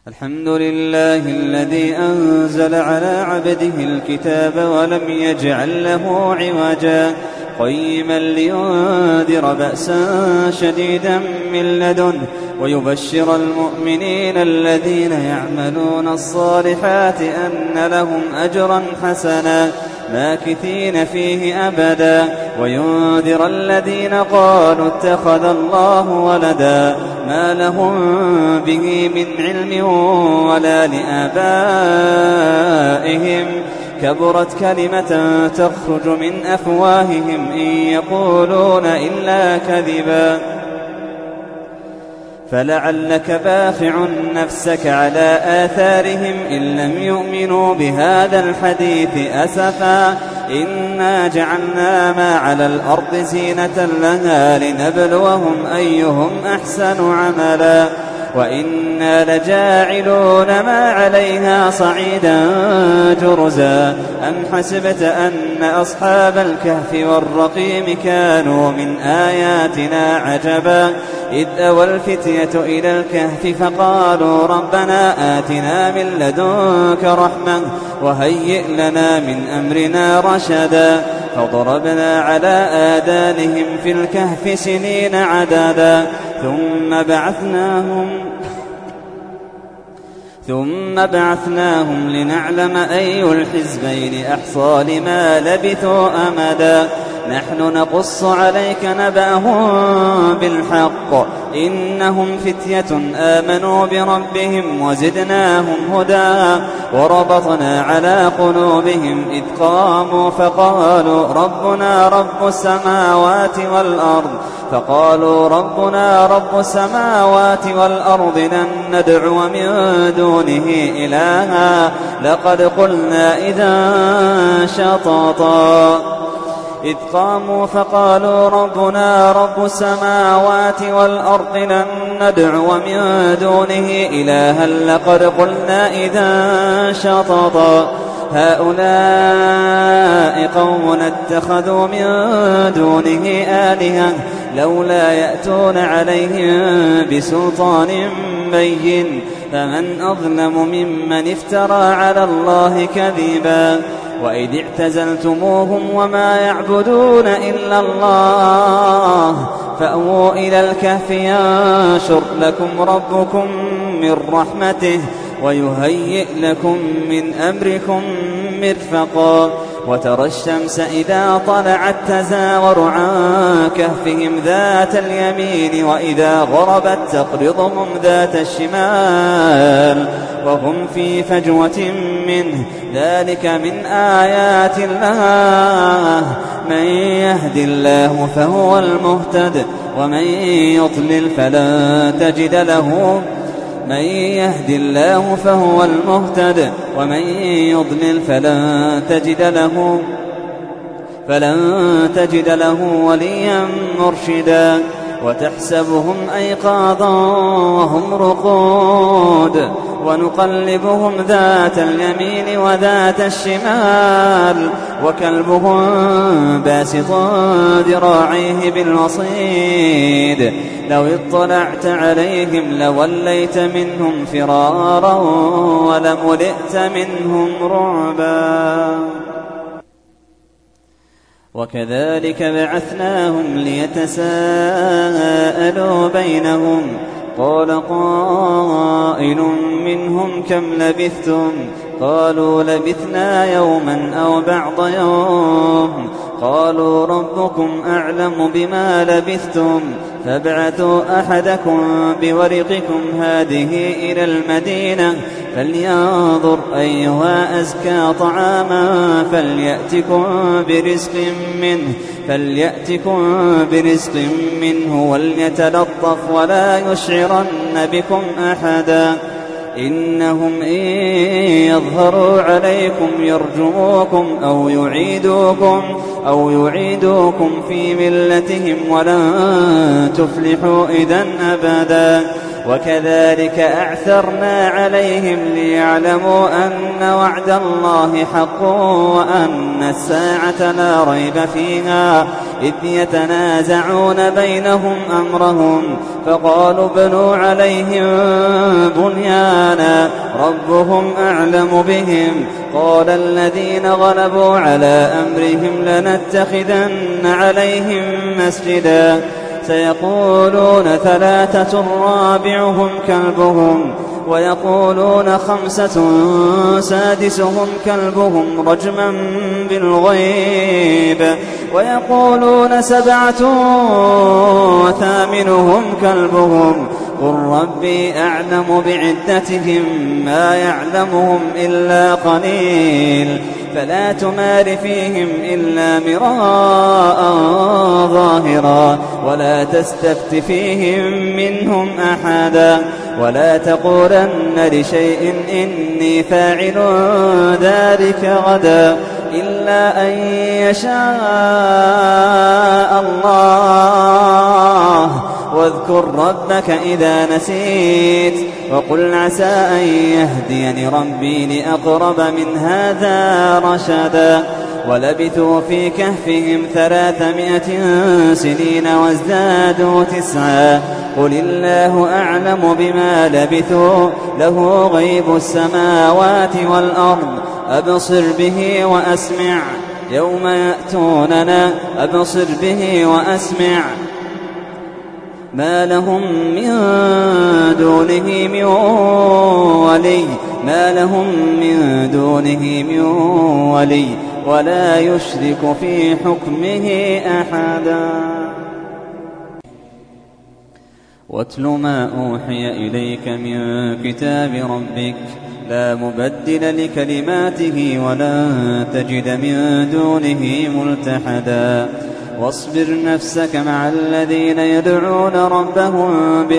الحمد لله الذي أنزل على عبده الكتاب ولم يجعل له عوجا قيما لينذر بأسا شديدا من لدنه ويبشر المؤمنين الذين يعملون الصالحات أن لهم أجرا حسنا ماكثين فيه أبدا وينذر الذين قالوا اتخذ الله ولدا ما لهم به من علم ولا لآبائهم كبرت كلمة تخرج من أفواههم إن يقولون إلا كذبا فلعلك باخع نفسك على آثارهم إن لم يؤمنوا بهذا الحديث أسفا إنا جعلنا ما على الأرض زينة لها لنبلوهم أيهم أحسن عملا وإنا لجاعلون ما عليها صعيدا جرزا أم حسبت أن أصحاب الكهف والرقيم كانوا من آياتنا عجبا إذ أوى الفتية إلى الكهف فقالوا ربنا آتنا من لدنك رحمة وهيئ لنا من أمرنا رشدا فضربنا على آذانهم في الكهف سنين عددا ثم بعثناهم لنعلم أي الحزبين أحصى لما لبثوا أمدا نحن نقص عليك نبأهم بالحق إنهم فتية آمنوا بربهم وزدناهم هدى وربطنا على قلوبهم إذ قاموا فقالوا ربنا رب السماوات والأرض لن ندعو من دونه إلها لقد قلنا إذا شططا إذ قاموا فقالوا ربنا رب السماوات والأرض لن ندعو من دونه إلها لقد قلنا إذا شططا هؤلاء قوم اتخذوا من دونه آلهة لولا يأتون عليهم بسلطان بين فمن أظلم ممن افترى على الله كذبا وإذ اعتزلتموهم وما يعبدون إلا الله فأووا إلى الكهف ينشر لكم ربكم من رحمته ويهيئ لكم من أمركم مرفقا وترى الشمس إذا طلعت تزاور عن كهفهم ذات اليمين وإذا غربت تقرضهم ذات الشمال وهم في فجوة منه ذلك من آيات الله من يهد الله فهو المهتد ومن يضلل فلن تجد له من يهد الله فهو المهتد ومن يضلل فلن تجد له وليا مرشدا وتحسبهم أيقاظا وهم رقود ونقلبهم ذات اليمين وذات الشمال وكلبهم باسط ذراعيه بالوصيد لو اطلعت عليهم لوليت منهم فرارا ولملئت منهم رعبا وكذلك بعثناهم ليتساءلوا بينهم قال قائل منهم كم لبثتم قالوا لبثنا يوما أو بعض يوم قالوا ربكم أعلم بما لبثتم فابعثوا أحدكم بورقكم هذه إلى المدينة فلينظر أيها أزكى طعاما فليأتكم برزق منه وليتلطف ولا يشعرن بكم أحدا إنهم إن يظهروا عليكم يرجموكم أو يعيدوكم في ملتهم ولن تفلحوا إذن أبدا وكذلك أعثرنا عليهم ليعلموا أن وعد الله حق وأن الساعة لا ريب فيها إذ يتنازعون بينهم أمرهم فقالوا ابنوا عليهم بنيانا ربهم أعلم بهم قال الذين غلبوا على أمرهم لنتخذن عليهم مسجدا سيقولون 3 رابعهم كلبهم ويقولون 5 سادسهم كلبهم رجما بالغيب ويقولون 7 ثامنهم كلبهم قل ربي أعلم بعدتهم ما يعلمهم إلا قليل فلا تمار فيهم إلا مراء ظاهرا ولا تستفت فيهم منهم أحدا ولا تقولن لشيء إني فاعل ذلك غدا إلا أن يشاء الله واذكر ربك إذا نسيت وقل عسى أن يهديني ربي لأقرب من هذا رشدا ولبثوا في كهفهم 300 سنين وازدادوا 9 قل الله أعلم بما لبثوا له غيب السماوات والأرض أبصر به وأسمع يوم يأتوننا أبصر به وأسمع ما لهم من دونه من ولي ما لهم من دونه من ولي ولا يشرك في حكمه أحدا واتل ما أوحي إليك من كتاب ربك لا مبدل لكلماته ولا تجد من دونه ملتحدا واصبر نفسك مع الذين يدعون ربهم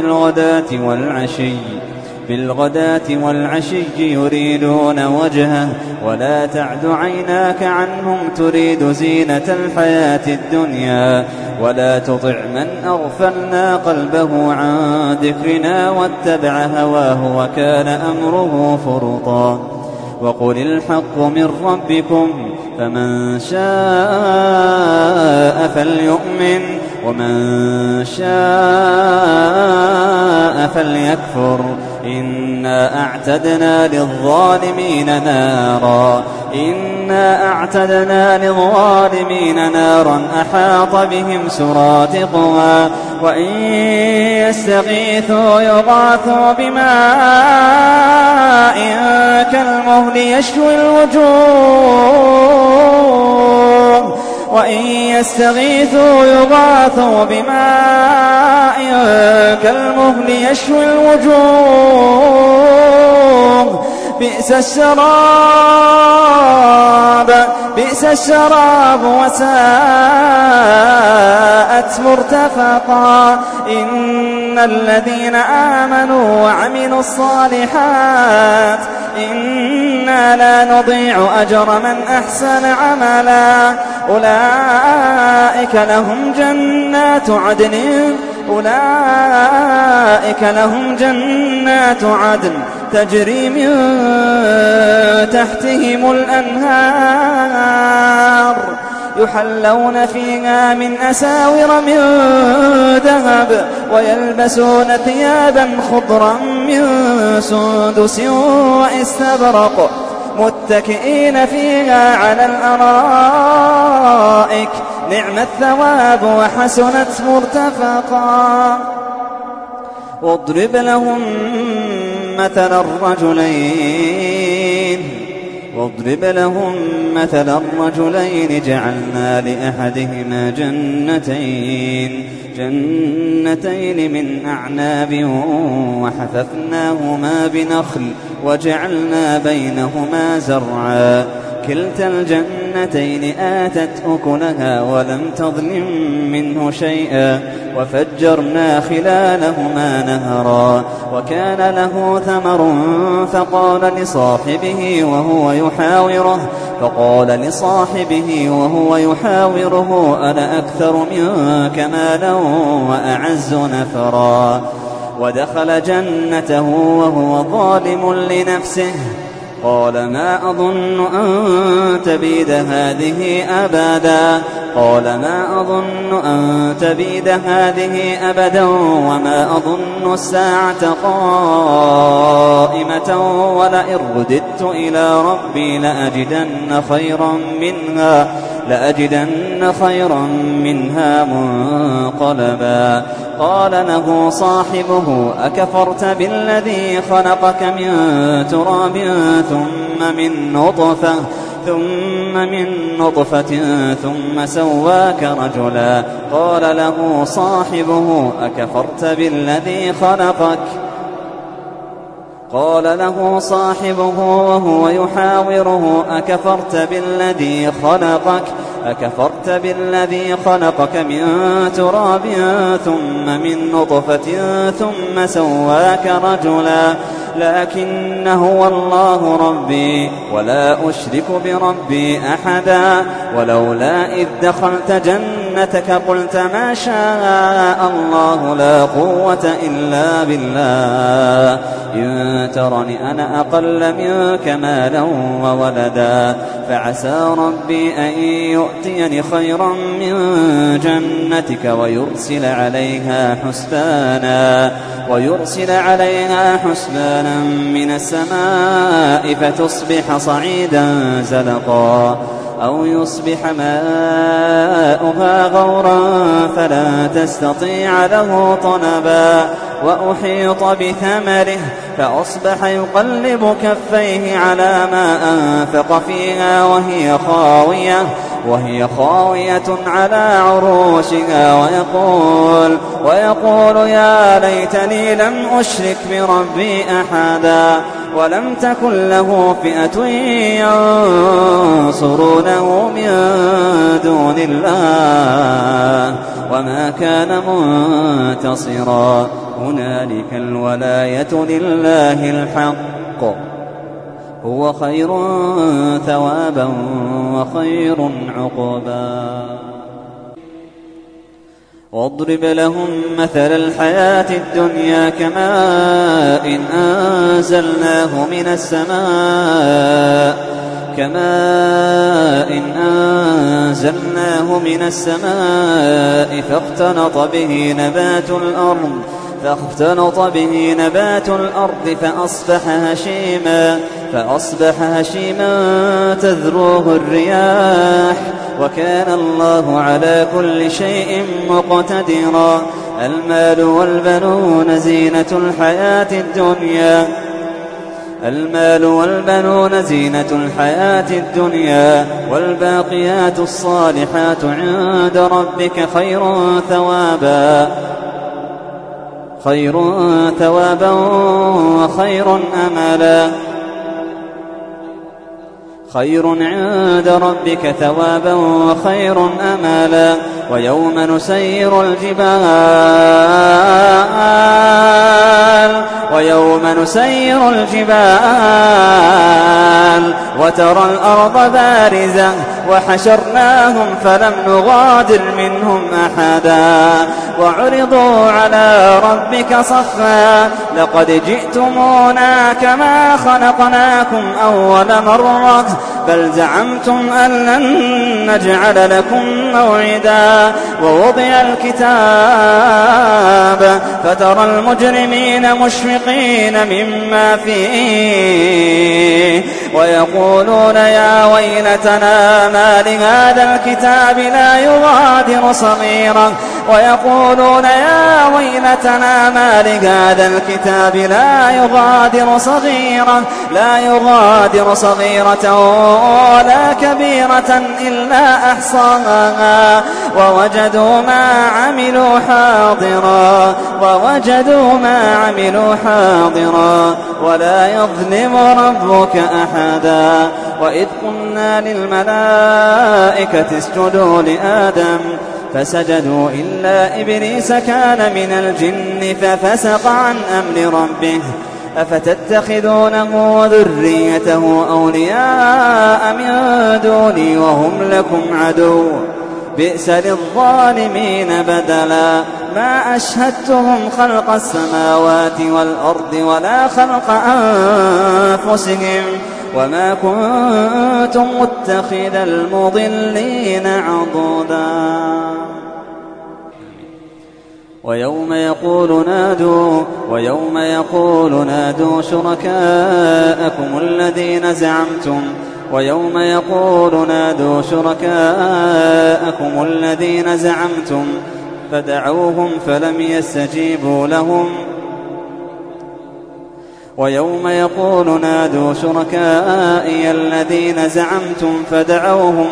بالغداة والعشي يريدون وجهه ولا تعد عيناك عنهم تريد زينة الحياة الدنيا ولا تطع من أغفلنا قلبه عن ذكرنا واتبع هواه وكان أمره فرطا وقل الحق من ربكم فمن شاء فليؤمن ومن شاء فليكفر إنا أعتدنا للظالمين نارا أحاط بهم سرادقها وإن يستغيثوا يغاثوا بماء كالمهل يشوي الوجوه وإن يستغيثوا يغاثوا بماء كالمهل يشوي الوجوه بئس الشراب وساءت مرتفقا إن الذين آمنوا وعملوا الصالحات إنا لا نضيع أجر من أحسن عملا أولئك لهم جنات عدن تجري من تحتهم الأنهار يحلون فيها من أساور من ذهب ويلبسون ثيابا خضرا من سندس واستبرق متكئين فيها على الأرائك نعم الثواب وحسنت مرتفقا واضرب لهم مثل الرجلين جعلنا لأحدهما جنتين من أعناب وحففناهما بنخل وجعلنا بينهما زرعا كلتا الجنتين آتت أكلها ولم تظلم منه شيئا وفجرنا خلالهما نهرا وكان له ثمر فقال لصاحبه وهو يحاوره أنا أكثر منك مالا وأعز نفرا ودخل جنته وهو ظالم لنفسه قال ما أظن أن تبيد هذه أبدا أبدا وما أظن الساعة قائمة ولئن رددت إلى ربي لأجدن خيرا منها منقلبا. قال له صاحبه أكفرت بالذي خلقك من تراب ثم من نطفة ثم سواك رجلا. قال له صاحبه أكفرت بالذي خلقك وهو يحاوره أكفرت بالذي خلقك من تراب ثم من نطفة ثم سواك رجلا. لكن هو الله ربي ولا أشرك بربي أحدا. ولولا إذ دخلت جنتك قلت ما شاء الله لا قوة إلا بالله إن ترني أنا أقل منك مالا وولدا. فعسى ربي أن يؤتيني خيرا من جنتك ويرسل عليها حسبانا من السماء فتصبح صعيدا زلقا أو يصبح ماؤها غورا فلا تستطيع له طلبا. وأحيط بثمره فأصبح يقلب كفيه على ما أنفق فيها وهي خاوية على عروشها ويقول يا ليتني لم أشرك بربي أحدا. ولم تكن له فئة ينصرونه من دون الله وما كان منتصرا. هنالك الولاية لله الحق هو خير ثوابا وخير عقبا. واضرب لهم مثل الحياة الدنيا كماء أنزلناه من السماء فاختلط به نبات الأرض فأصبح هشيما تذروه الرياح وكان الله على كل شيء مقتدرا. المال والبنون زينة الحياة الدنيا والباقيات الصالحات عند ربك خير ثوابا وخير أملا. خير عند ربك ثوابا وخير أملا. ويوم نسير الجبال وترى الأرض بارزة وحشرناهم فلم نغادر منهم أحدا. وعرضوا على ربك صفا لقد جئتمونا كما خلقناكم أول مرة بل زعمتم أن لن نجعل لكم موعدا. ووضع الكتاب فترى المجرمين مشفقين مما فيه ويقولون يا ويلتنا ما لهذا الكتاب لا يغادر صغيرة ولا كبيرة إلا أحصاها ووجدوا ما عملوا حاضرا ولا يظلم ربك أحدا. وإذ قلنا للملائكة اسجدوا لآدم فسجدوا إلا إبليس كان من الجن ففسق عن أمر ربه أفتتخذونه وذريته أولياء من دوني وهم لكم عدو بئس للظالمين بدلا ما أشهدتهم خلق السماوات والأرض ولا خلق أنفسهم وما كنت متخذ المضلين عضدا ويوم يقول نادوا شركاءكم الذين زعمتم فدعوهم فلم يستجيبوا لهم ويوم يقول نادوا شركائي الذين زعمتم فدعوهم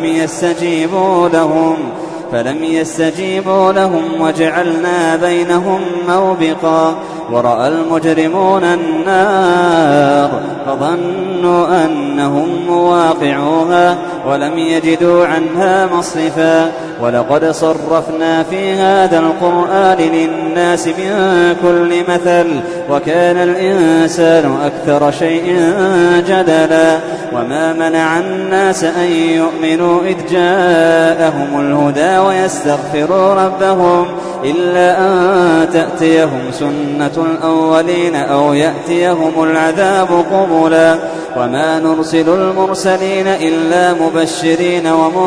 فلم يستجيبوا لهم وجعلنا بينهم موبقا ورأى المجرمون النار فظنوا أنهم مواقعوها ولم يجدوا عنها مصرفا ولقد صرفنا في هذا القرآن للناس من كل مثل وكان الإنسان أكثر شيء جدلا وما منع الناس أن يؤمنوا إذ جاءهم الهدى ويستغفروا ربهم إلا أن تأتيهم سنة الأولين أو يأتيهم العذاب قبلا وما نرسل المرسلين إلا مبشرين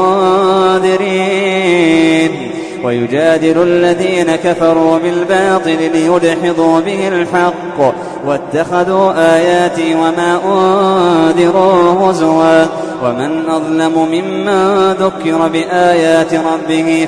ومنذرين ويجادل الذين كفروا بالباطل ليدحضوا به الحق واتخذوا آياتي وما أنذروا هزوا ومن أظلم ممن ذكر بآيات ربه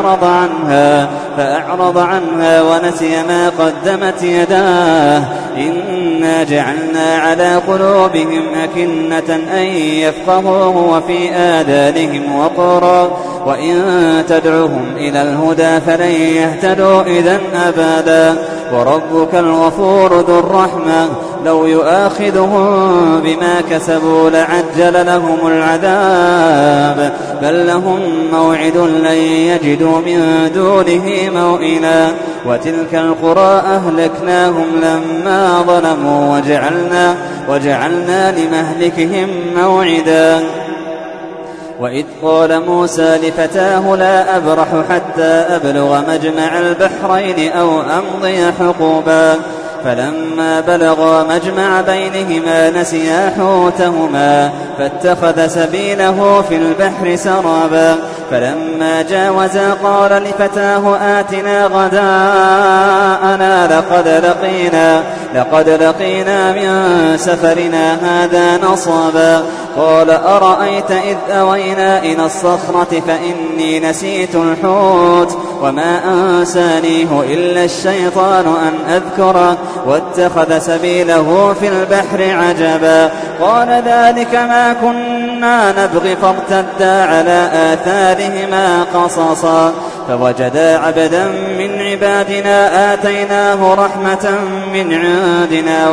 فأعرض عنها ونسي ما قدمت يداه إنا جعلنا على قلوبهم أكنة أن يفقهوه وفي آذانهم وقرا وإن تدعهم إلى الهدى فلن يهتدوا إذن أبدا وربك الغفور ذو الرحمة لو يؤاخذهم بما كسبوا لعجل لهم العذاب بل لهم موعد لن يجدوا من دونه موئلا وتلك القرى أهلكناهم لما ظلموا وجعلنا لمهلكهم موعدا وإذ قال موسى لفتاه لا أبرح حتى أبلغ مجمع البحرين أو أمضي حقوبا فلما بلغا مجمع بينهما نسيا حوتهما فاتخذ سبيله في البحر سرابا فلما جاوزا قال لفتاه آتنا غداءنا لقد لقينا من سفرنا هذا نصبا قال أرأيت إذ أوينا إلى الصخرة فإني نسيت الحوت وما أنسانيه إلا الشيطان أن أذكره واتخذ سبيله في البحر عجبا قال ذلك ما كنا نبغي فارتدا على آثارهما قصصا فوجدا عبدا من عبادنا آتيناه رحمة من عندنا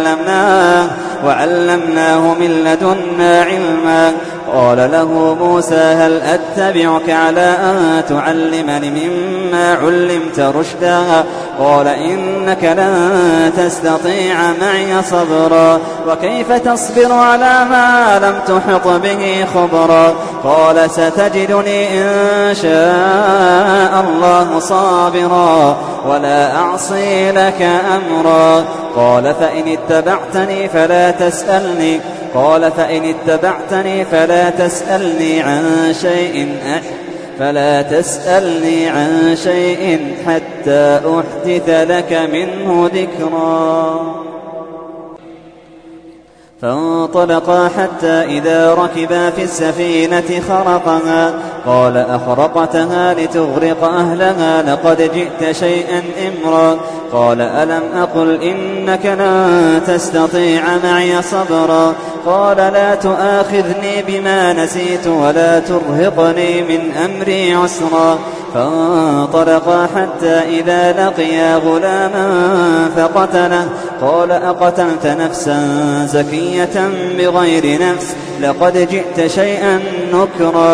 وعلمناه من لدنا علما قال له موسى هل أتبعك على أن تعلمني مما علمت رشدا قال إنك لن تستطيع معي صبرا وكيف تصبر على ما لم تحط به خبرا قال ستجدني إن شاء الله صابرا ولا أعصي لك أمرا قال فإن اتبعتني فلا تسألني عن شيء حتى أحدث لك منه ذكرا فانطلقا حتى إذا ركبا في السفينة خرقها قال أخرقتها لتغرق أهلها لقد جئت شيئا إمرا قال ألم أقل إنك لن تستطيع معي صبرا قال لا تؤاخذني بما نسيت ولا ترهقني من أمري عسرا فانطلقا حتى إذا لقيا غلاما فقتله قال أقتلت نفسا زكية بغير نفس لقد جئت شيئا نكرا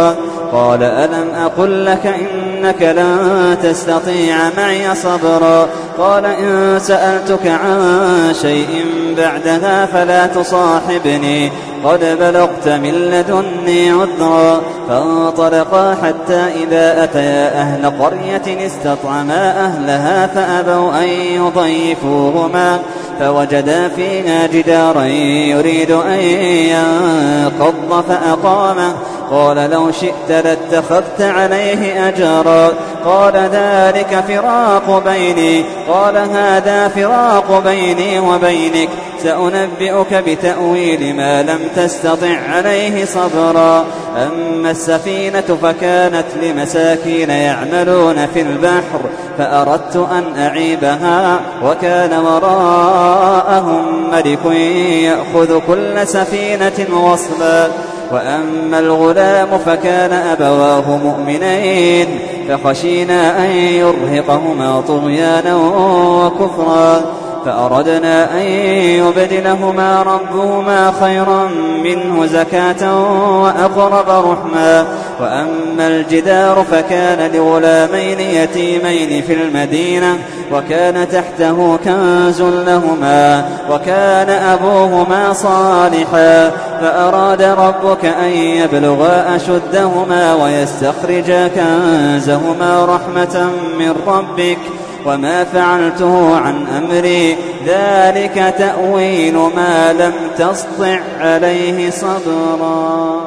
قال ألم أقل لك إنك لن تستطيع معي صبرا قال إن سألتك عن شيء بعدها فلا تصاحبني قد بلغت من لدني عذرا فانطلقا حتى إذا أتيا أهل قرية استطعما أهلها فأبوا أن يضيفوهما فوجدا فيها جدارا يريد أن ينقض فأقامه قال لو شئت لاتخذت عليه أجرا قال ذلك فراق بيني قال هذا فراق بيني وبينك سأنبئك بتأويل ما لم تستطع عليه صبرا أما السفينة فكانت لمساكين يعملون في البحر فأردت أن أعيبها وكان وراءهم ملك يأخذ كل سفينة غصبا وأما الغلام فكان أبواه مؤمنين فخشينا أن يرهقهما طغيانا وكفرا فأردنا أن يبدلهما ربهما خيرا منه زكاة وأقرب رحما وأما الجدار فكان لغلامين يتيمين في المدينة وكان تحته كنز لهما وكان أبوهما صالحا فأراد ربك أن يبلغا أشدهما ويستخرجا كنزهما رحمة من ربك وما فعلته عن أمري ذلك تأويل ما لم تسطع عليه صبرا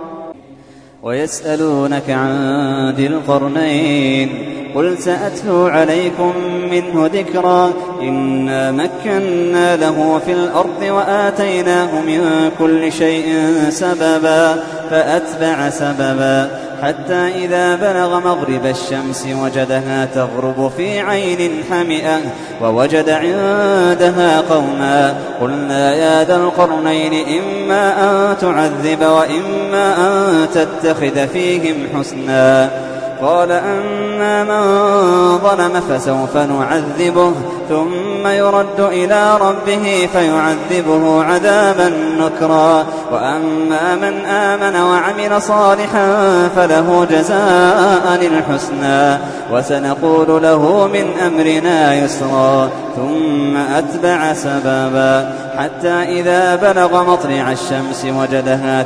ويسألونك عن ذي القرنين قل سأتلو عليكم منه ذكرا إنا مكنا له في الأرض وآتيناه من كل شيء سببا فأتبع سببا حتى إذا بلغ مغرب الشمس وجدها تغرب في عين حمئة ووجد عندها قوما قلنا يا ذا القرنين إما أن تعذب وإما أن تتخذ فيهم حسنا قال أما من ظلم فسوف نعذبه ثم يرد إلى ربه فيعذبه عذابا نكرا وأما من آمن وعمل صالحا فله جزاء الحسنى وسنقول له من أمرنا يسرا ثم أتبع سببا حتى إذا بلغ مطلع الشمس وجدها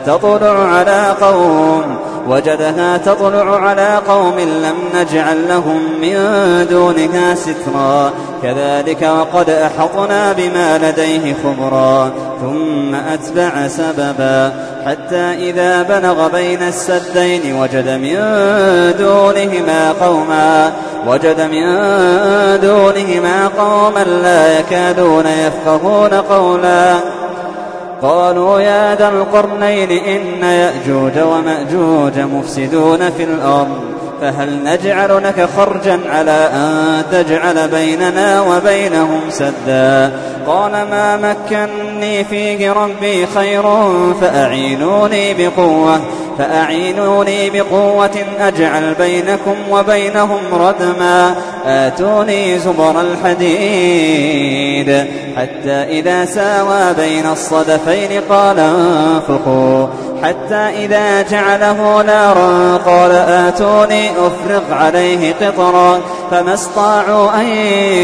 تطلع على قوم لم نجعل لهم من دونها سترا كذلك وقد أحطنا بما لديه خبرا ثم أتبع سببا حتى إذا بلغ بين السدين وجد من دونهما قوما لا يكادون يفقهون قولا قالوا يا ذا القرنين إن يأجوج ومأجوج مفسدون في الأرض فهل نجعل لك خرجا على أن تجعل بيننا وبينهم سدا قال ما مكنني فيه ربي خير فأعينوني بقوة أجعل بينكم وبينهم ردما آتوني زبر الحديد حتى إذا ساوى بين الصدفين قال انفخوا حتى إذا جعله نارا قال آتوني أفرغ عليه قطرا فما استطاعوا أن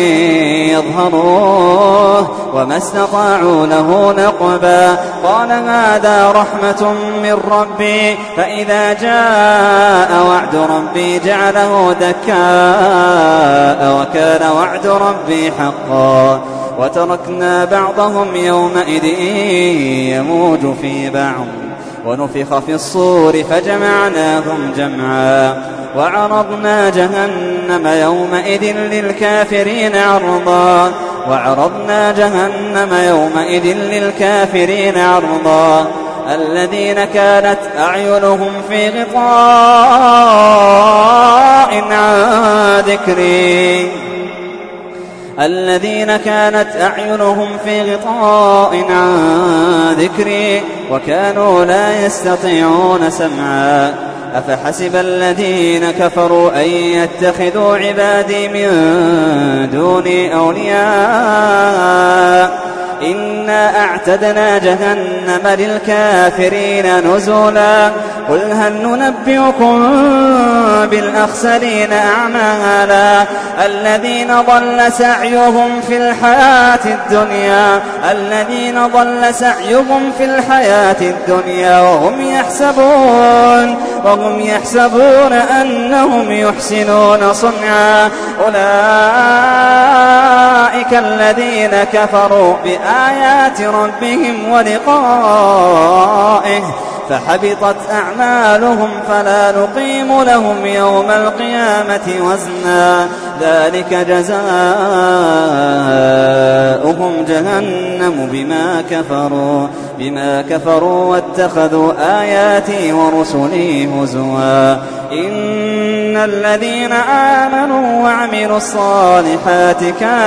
يظهروه وما استطاعوا له نقبا قال هذا رحمة من ربي فإذا جاء وعد ربي جعله دكاء وكان وعد ربي حقا وتركنا بعضهم يومئذ يموج في بعض ونفخ في الصور فجمعناهم جمعا وعرضنا جهنم يومئذ للكافرين عرضا الذين كانت أعينهم في غطاء عن ذكري وكانوا لا يستطيعون سمعا أفحسب الذين كفروا أن يتخذوا عبادي من دوني أولياء إنا أعتدنا جهنم للكافرين نزلا قل هل ننبئكم بالأخسرين أعمالا الذين ضل سعيهم في الحياة الدنيا وهم يحسبون أنهم يحسنون صنعا أولئك الذين كفروا بآيات ربهم ولقائه فحبطت أعمالهم فلا نقيم لهم يوم القيامة وزنا ذلك جزاؤهم جهنم بما كفروا واتخذوا آياتي ورسلي هزوا إن الذين آمنوا وعملوا الصالحات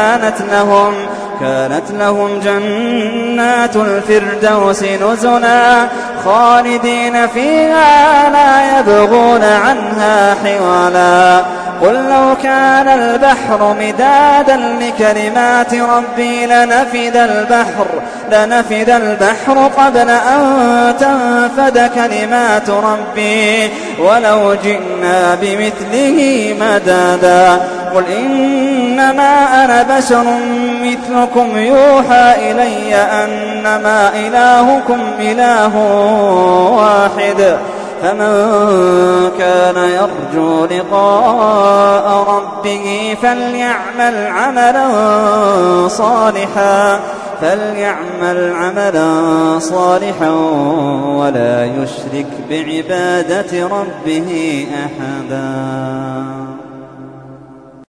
كانت لهم جنات الفردوس نزلا خالدين فيها لا يبغون عنها حولا قل لو كان البحر مدادا لكلمات ربي لنفد البحر قبل أن تنفد كلمات ربي ولو جئنا بمثله مددا قل إنما أنا بشر مثلكم يوحى إلي أنما إلهكم إله واحد فمن كان يرجو لقاء ربه فليعمل عملا صالحا ولا يشرك بعبادة ربه أحدا.